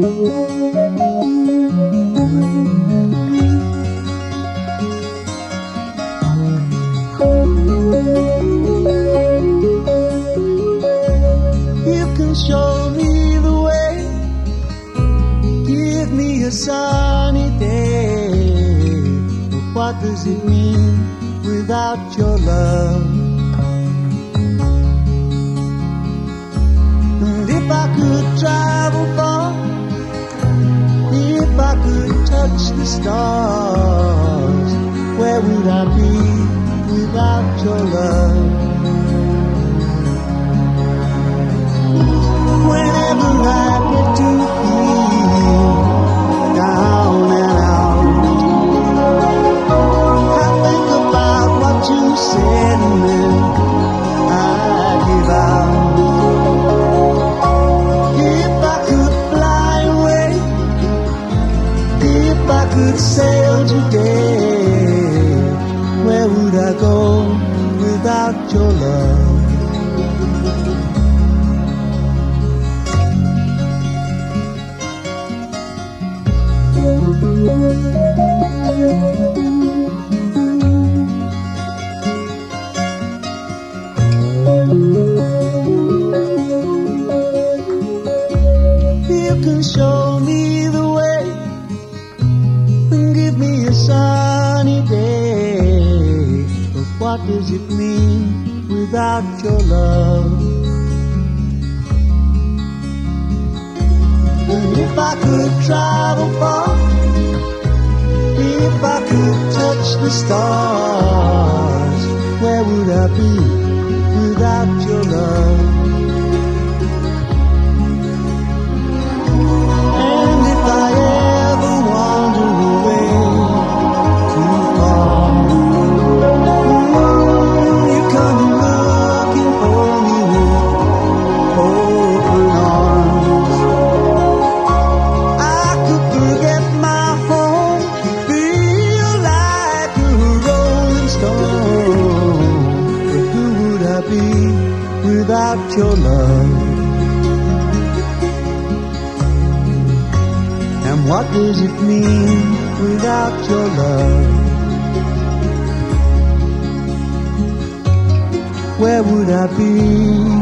You can show me the way, give me a sunny day, but what does it mean without your love? And if I could travel far, if I could touch the stars, where would I be without your love? Whenever I get to feel down and out, I think about what you said and then I give out. If I could fly away, if I could sail today, where would I go without your love? You can show me the way and give me a sunny day, but what does it mean without your love? And if I could travel far, if I could touch the stars, where would I be without your love? And if I ever wander away too far, you come looking for me with open arms. I could forget my home, feel like a rolling stone, but who would I be without your love? And what does it mean without your love? Where would I be